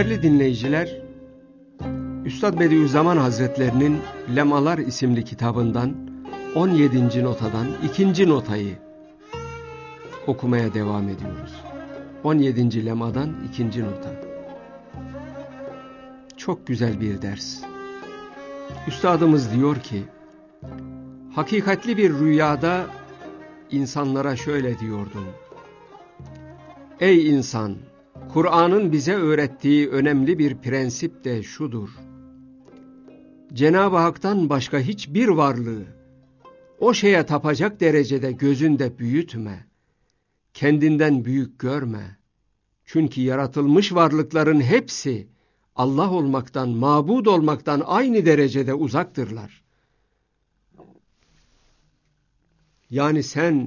Değerli dinleyiciler, Üstad Bediüzzaman Hazretlerinin Lemalar isimli kitabından 17. notadan 2. notayı okumaya devam ediyoruz. 17. lemadan 2. nota. Çok güzel bir ders. Üstadımız diyor ki, hakikatli bir rüyada insanlara şöyle diyordum: Ey insan! Kur'an'ın bize öğrettiği önemli bir prensip de şudur: Cenab-ı Hak'tan başka hiçbir varlığı o şeye tapacak derecede gözünde büyütme, kendinden büyük görme. Çünkü yaratılmış varlıkların hepsi Allah olmaktan, mabud olmaktan aynı derecede uzaktırlar. Yani sen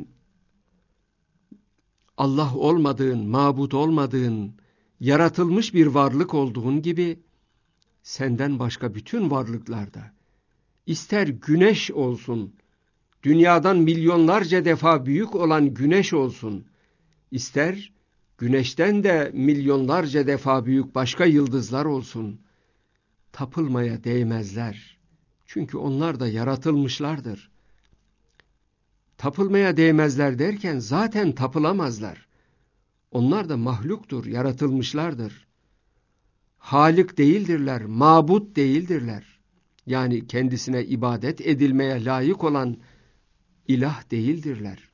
Allah olmadığın, mabud olmadığın, yaratılmış bir varlık olduğun gibi, senden başka bütün varlıklarda, ister güneş olsun, dünyadan milyonlarca defa büyük olan güneş olsun, ister güneşten de milyonlarca defa büyük başka yıldızlar olsun, tapılmaya değmezler. Çünkü onlar da yaratılmışlardır. Tapılmaya değmezler derken zaten tapılamazlar. Onlar da mahluktur, yaratılmışlardır. Halik değildirler, mabut değildirler. Yani kendisine ibadet edilmeye layık olan ilah değildirler.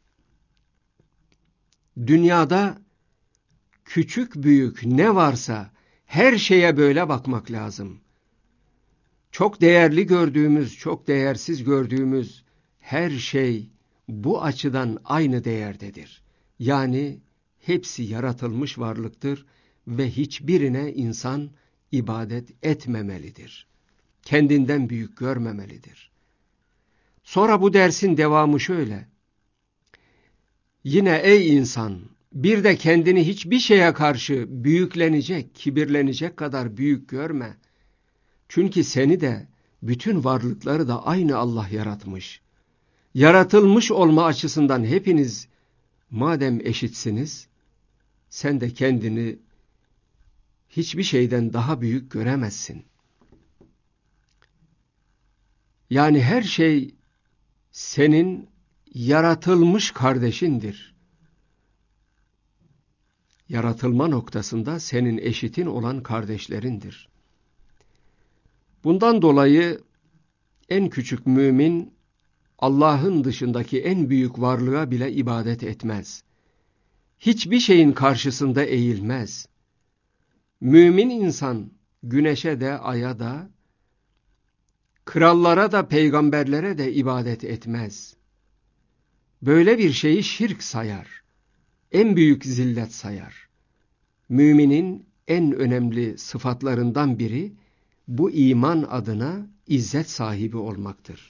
Dünyada küçük büyük ne varsa her şeye böyle bakmak lazım. Çok değerli gördüğümüz, çok değersiz gördüğümüz her şey bu açıdan aynı değerdedir. Yani hepsi yaratılmış varlıktır ve hiçbirine insan ibadet etmemelidir. Kendinden büyük görmemelidir. Sonra bu dersin devamı şöyle: Yine ey insan, bir de kendini hiçbir şeye karşı büyüklenecek, kibirlenecek kadar büyük görme. Çünkü seni de, bütün varlıkları da aynı Allah yaratmış. Yaratılmış olma açısından hepiniz madem eşitsiniz, sen de kendini hiçbir şeyden daha büyük göremezsin. Yani her şey senin yaratılmış kardeşindir. Yaratılma noktasında senin eşitin olan kardeşlerindir. Bundan dolayı en küçük mümin Allah'ın dışındaki en büyük varlığa bile ibadet etmez. Hiçbir şeyin karşısında eğilmez. Mümin insan güneşe de, aya da, krallara da, peygamberlere de ibadet etmez. Böyle bir şeyi şirk sayar. En büyük zillet sayar. Müminin en önemli sıfatlarından biri bu iman adına izzet sahibi olmaktır.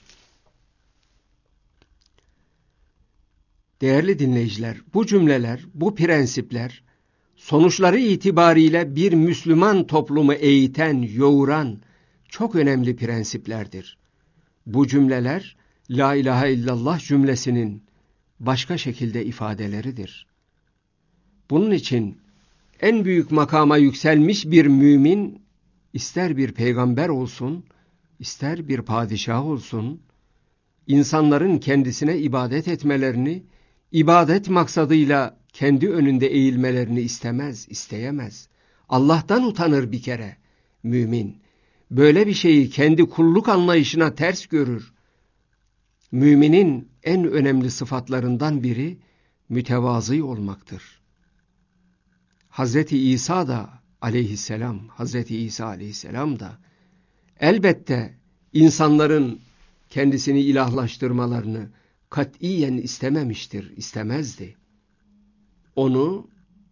Değerli dinleyiciler, bu cümleler, bu prensipler sonuçları itibariyle bir Müslüman toplumu eğiten, yoğuran çok önemli prensiplerdir. Bu cümleler La ilahe illallah cümlesinin başka şekilde ifadeleridir. Bunun için en büyük makama yükselmiş bir mümin, ister bir peygamber olsun, ister bir padişah olsun, insanların kendisine ibadet etmelerini, ibadet maksadıyla kendi önünde eğilmelerini istemez, isteyemez. Allah'tan utanır bir kere mümin. Böyle bir şeyi kendi kulluk anlayışına ters görür. Müminin en önemli sıfatlarından biri mütevazı olmaktır. Hazreti İsa da aleyhisselam, Hazreti İsa aleyhisselam da elbette insanların kendisini ilahlaştırmalarını katiyen istememiştir, istemezdi. Onu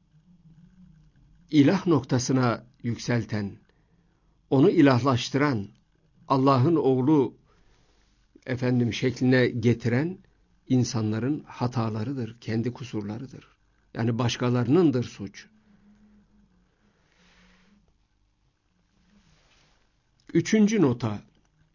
ilah noktasına yükselten, onu ilahlaştıran, Allah'ın oğlu şekline getiren insanların hatalarıdır, kendi kusurlarıdır. Yani başkalarınındır suç. 3. nota: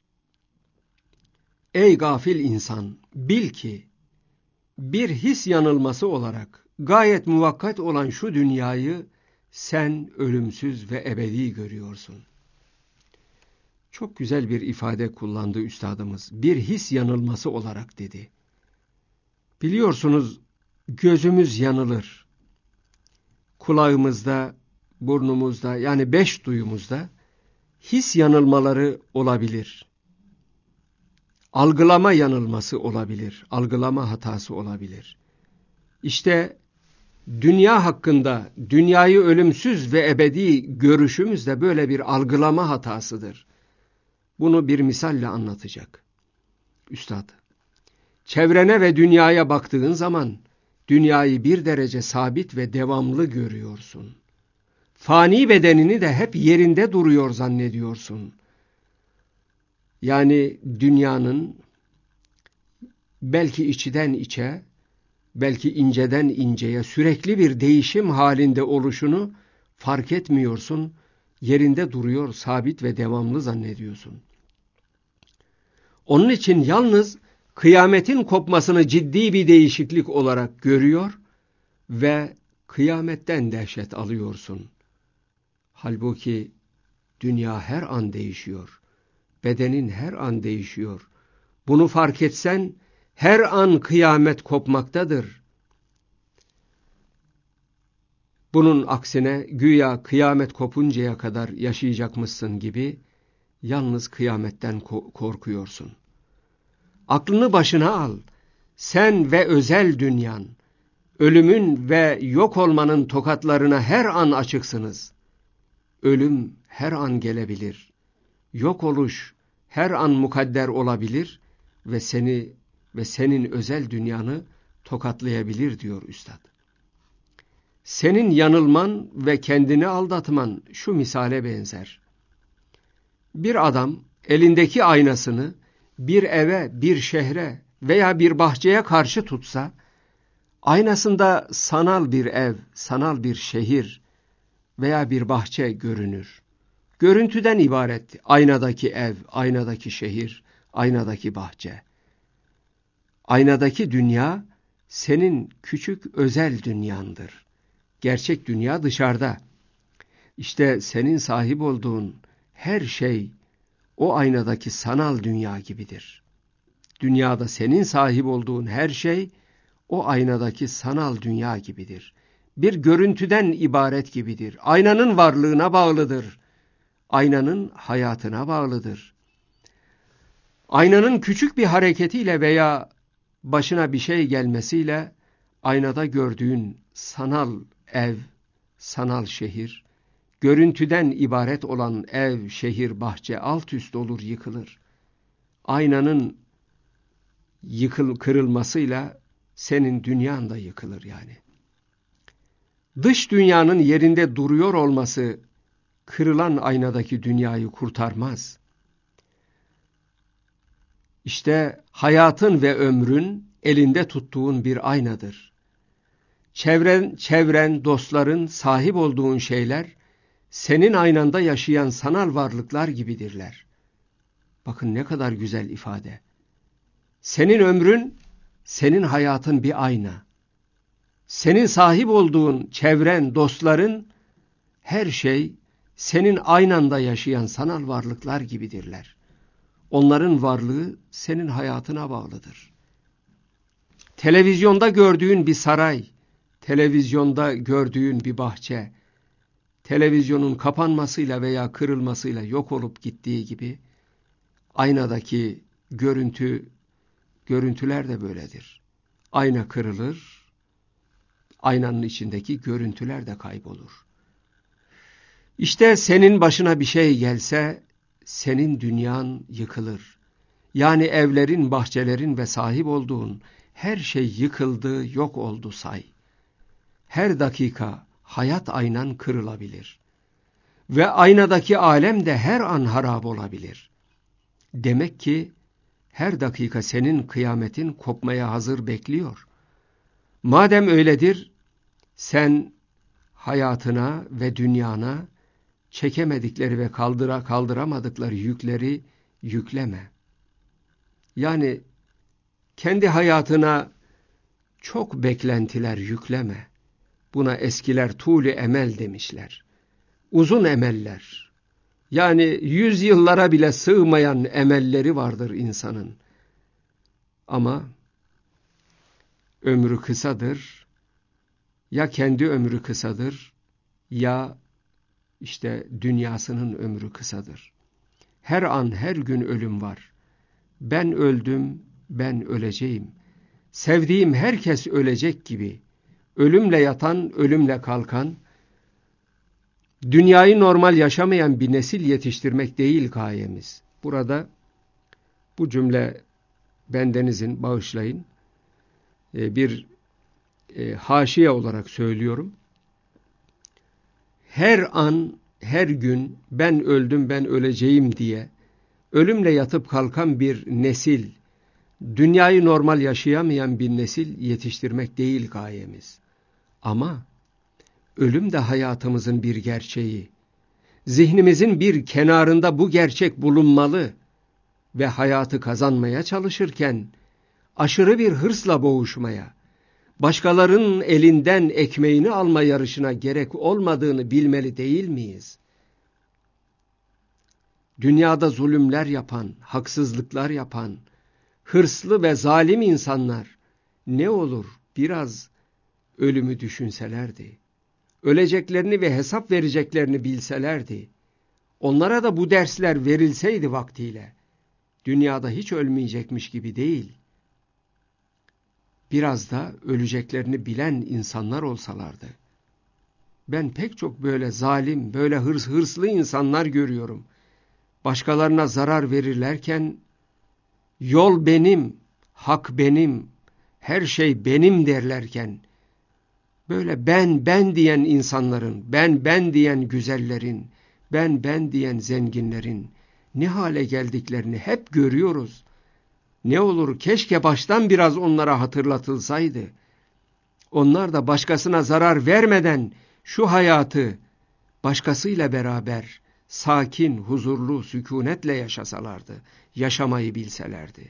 Ey gafil insan, bil ki bir his yanılması olarak gayet muvakkat olan şu dünyayı sen ölümsüz ve ebedi görüyorsun. Çok güzel bir ifade kullandı üstadımız. Bir his yanılması olarak dedi. Biliyorsunuz gözümüz yanılır. Kulağımızda, burnumuzda, yani 5 duyumuzda his yanılmaları olabilir. Algılama yanılması olabilir. Algılama hatası olabilir. İşte dünya hakkında, dünyayı ölümsüz ve ebedi görüşümüz de böyle bir algılama hatasıdır. Bunu bir misalle anlatacak üstad. Çevrene ve dünyaya baktığın zaman dünyayı bir derece sabit ve devamlı görüyorsun. Fani bedenini de hep yerinde duruyor zannediyorsun. Yani dünyanın belki içten içe, belki inceden inceye sürekli bir değişim halinde oluşunu fark etmiyorsun. Yerinde duruyor, sabit ve devamlı zannediyorsun. Onun için yalnız kıyametin kopmasını ciddi bir değişiklik olarak görüyor ve kıyametten dehşet alıyorsun. Halbuki dünya her an değişiyor. Bedenin her an değişiyor. Bunu fark etsen her an kıyamet kopmaktadır. Bunun aksine güya kıyamet kopuncaya kadar yaşayacakmışsın gibi yalnız kıyametten korkuyorsun. Aklını başına al. Sen ve özel dünyan, ölümün ve yok olmanın tokatlarına her an açıksınız. Ölüm her an gelebilir. Yok oluş her an mukadder olabilir ve seni ve senin özel dünyanı tokatlayabilir diyor üstad. Senin yanılman ve kendini aldatman şu misale benzer. Bir adam elindeki aynasını bir eve, bir şehre veya bir bahçeye karşı tutsa, aynasında sanal bir ev, sanal bir şehir veya bir bahçe görünür. Görüntüden ibaret aynadaki ev, aynadaki şehir, aynadaki bahçe. Aynadaki dünya senin küçük özel dünyandır. Gerçek dünya dışarıda. İşte senin sahip olduğun her şey o aynadaki sanal dünya gibidir. Dünyada senin sahip olduğun her şey o aynadaki sanal dünya gibidir. Bir görüntüden ibaret gibidir. Aynanın varlığına bağlıdır. Aynanın hayatına bağlıdır. Aynanın küçük bir hareketiyle veya başına bir şey gelmesiyle aynada gördüğün sanal ev, sanal şehir, görüntüden ibaret olan ev, şehir, bahçe alt üst olur, yıkılır. Aynanın kırılmasıyla senin dünyan da yıkılır yani. Dış dünyanın yerinde duruyor olması kırılan aynadaki dünyayı kurtarmaz. İşte hayatın ve ömrün elinde tuttuğun bir aynadır. Çevren, dostların, sahip olduğun şeyler senin aynanda yaşayan sanal varlıklar gibidirler. Bakın ne kadar güzel ifade. Senin ömrün, senin hayatın bir ayna. Senin sahip olduğun çevren, dostların, her şey senin aynanda yaşayan sanal varlıklar gibidirler. Onların varlığı senin hayatına bağlıdır. Televizyonda gördüğün bir saray, televizyonda gördüğün bir bahçe, televizyonun kapanmasıyla veya kırılmasıyla yok olup gittiği gibi, aynadaki görüntüler de böyledir. Ayna kırılır, aynanın içindeki görüntüler de kaybolur. İşte senin başına bir şey gelse, senin dünyan yıkılır. Yani evlerin, bahçelerin ve sahip olduğun her şey yıkıldı, yok oldu say. Her dakika hayat aynan kırılabilir. Ve aynadaki alem de her an harap olabilir. Demek ki her dakika senin kıyametin kopmaya hazır bekliyor. Madem öyledir, sen hayatına ve dünyana çekemedikleri ve kaldıramadıkları yükleri yükleme. Yani kendi hayatına çok beklentiler yükleme. Buna eskiler tûl-i emel demişler. Uzun emeller. Yani yüzyıllara bile sığmayan emelleri vardır insanın. Ama ömrü kısadır. Ya kendi ömrü kısadır, ya işte dünyasının ömrü kısadır. Her an, her gün ölüm var. Ben öldüm, ben öleceğim. Sevdiğim herkes ölecek gibi. Ölümle yatan, ölümle kalkan, dünyayı normal yaşamayan bir nesil yetiştirmek değil gayemiz. Burada bu cümle bendenizin, bağışlayın, bir haşiye olarak söylüyorum. Her an, her gün ben öldüm, ben öleceğim diye ölümle yatıp kalkan bir nesil, dünyayı normal yaşayamayan bir nesil yetiştirmek değil gayemiz. Ama ölüm de hayatımızın bir gerçeği. Zihnimizin bir kenarında bu gerçek bulunmalı ve hayatı kazanmaya çalışırken aşırı bir hırsla boğuşmaya, başkalarının elinden ekmeğini alma yarışına gerek olmadığını bilmeli değil miyiz? Dünyada zulümler yapan, haksızlıklar yapan, hırslı ve zalim insanlar ne olur biraz ölümü düşünselerdi, öleceklerini ve hesap vereceklerini bilselerdi, onlara da bu dersler verilseydi vaktiyle, dünyada hiç ölmeyecekmiş gibi değil, biraz da öleceklerini bilen insanlar olsalardı. Ben pek çok böyle zalim, böyle hırslı insanlar görüyorum. Başkalarına zarar verirlerken, yol benim, hak benim, her şey benim derlerken, böyle ben diyen insanların, ben diyen güzellerin, ben diyen zenginlerin ne hale geldiklerini hep görüyoruz. Ne olur keşke baştan biraz onlara hatırlatılsaydı. Onlar da başkasına zarar vermeden şu hayatı başkasıyla beraber sakin, huzurlu, sükunetle yaşasalardı, yaşamayı bilselerdi.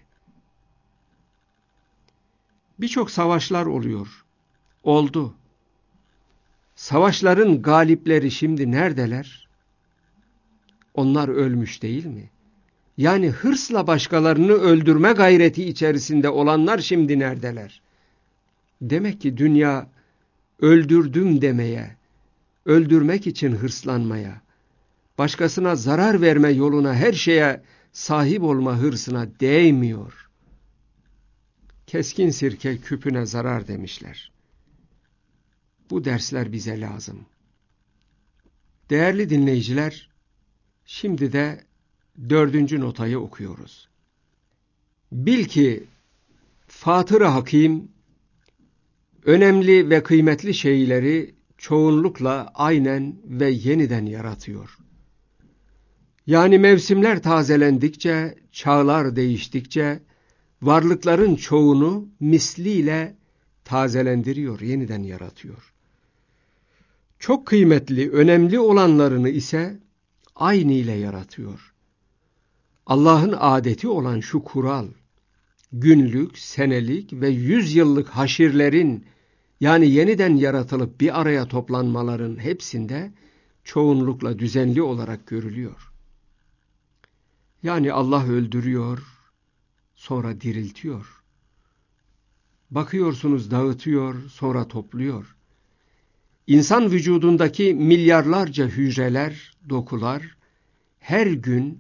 Birçok savaşlar oluyor, oldu. Savaşların galipleri şimdi neredeler? Onlar ölmüş değil mi? Yani hırsla başkalarını öldürme gayreti içerisinde olanlar şimdi neredeler? Demek ki dünya öldürdüm demeye, öldürmek için hırslanmaya, başkasına zarar verme yoluna, her şeye sahip olma hırsına değmiyor. Keskin sirke küpüne zarar demişler. Bu dersler bize lazım. Değerli dinleyiciler, şimdi de 4. notayı okuyoruz. Bil ki Fatır-ı Hakim önemli ve kıymetli şeyleri çoğunlukla aynen ve yeniden yaratıyor. Yani mevsimler tazelendikçe, çağlar değiştikçe, varlıkların çoğunu misliyle tazelendiriyor, yeniden yaratıyor. Çok kıymetli, önemli olanlarını ise aynı ile yaratıyor. Allah'ın adeti olan şu kural, günlük, senelik ve 100 yıllık haşirlerin, yani yeniden yaratılıp bir araya toplanmaların hepsinde çoğunlukla düzenli olarak görülüyor. Yani Allah öldürüyor, sonra diriltiyor. Bakıyorsunuz dağıtıyor, sonra topluyor. İnsan vücudundaki milyarlarca hücreler, dokular her gün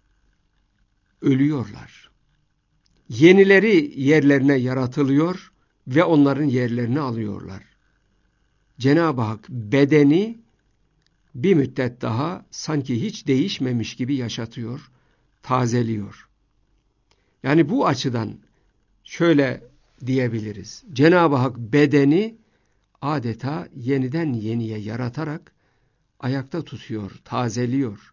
ölüyorlar. Yenileri yerlerine yaratılıyor ve onların yerlerini alıyorlar. Cenab-ı Hak bedeni bir müddet daha sanki hiç değişmemiş gibi yaşatıyor, tazeliyor. Yani bu açıdan şöyle diyebiliriz. Cenab-ı Hak bedeni adeta yeniden yeniye yaratarak ayakta tutuyor, tazeliyor.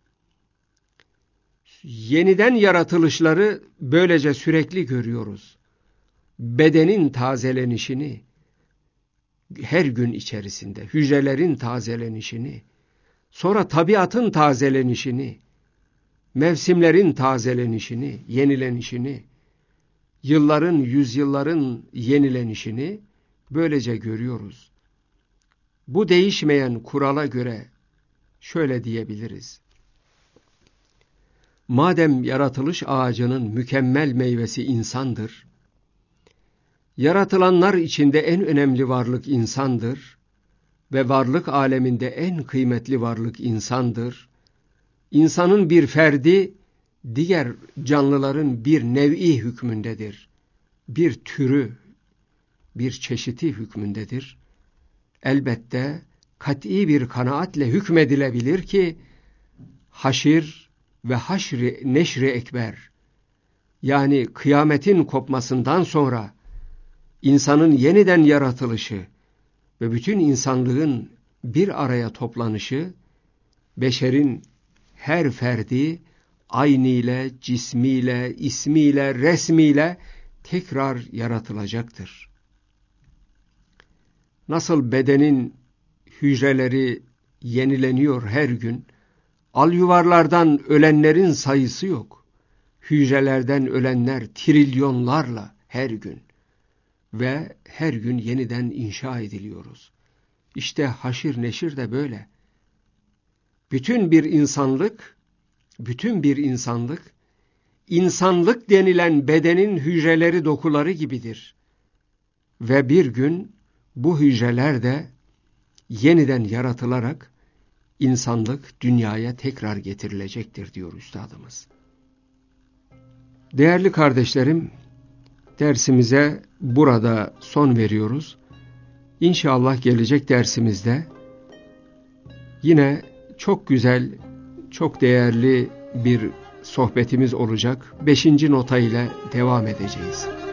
Yeniden yaratılışları böylece sürekli görüyoruz. Bedenin tazelenişini, her gün içerisinde hücrelerin tazelenişini, sonra tabiatın tazelenişini, mevsimlerin tazelenişini, yenilenişini, yılların, yüzyılların yenilenişini böylece görüyoruz. Bu değişmeyen kurala göre şöyle diyebiliriz. Madem yaratılış ağacının mükemmel meyvesi insandır, yaratılanlar içinde en önemli varlık insandır ve varlık aleminde en kıymetli varlık insandır. İnsanın bir ferdi, diğer canlıların bir nev'i hükmündedir. Bir türü, bir çeşiti hükmündedir. Elbette kat'i bir kanaatle hükmedilebilir ki, haşir ve haşri neşri ekber, yani kıyametin kopmasından sonra insanın yeniden yaratılışı ve bütün insanlığın bir araya toplanışı, beşerin her ferdi ayniyle, cismiyle, ismiyle, resmiyle tekrar yaratılacaktır. Nasıl bedenin hücreleri yenileniyor her gün, alyuvarlardan ölenlerin sayısı yok. Hücrelerden ölenler trilyonlarla her gün ve her gün yeniden inşa ediliyoruz. İşte haşir neşir de böyle. Bütün bir insanlık, insanlık denilen bedenin hücreleri, dokuları gibidir. Ve bir gün bu hücreler de yeniden yaratılarak insanlık dünyaya tekrar getirilecektir diyor üstadımız. Değerli kardeşlerim, dersimize burada son veriyoruz. İnşallah gelecek dersimizde yine çok güzel, çok değerli bir sohbetimiz olacak. 5. nota ile devam edeceğiz.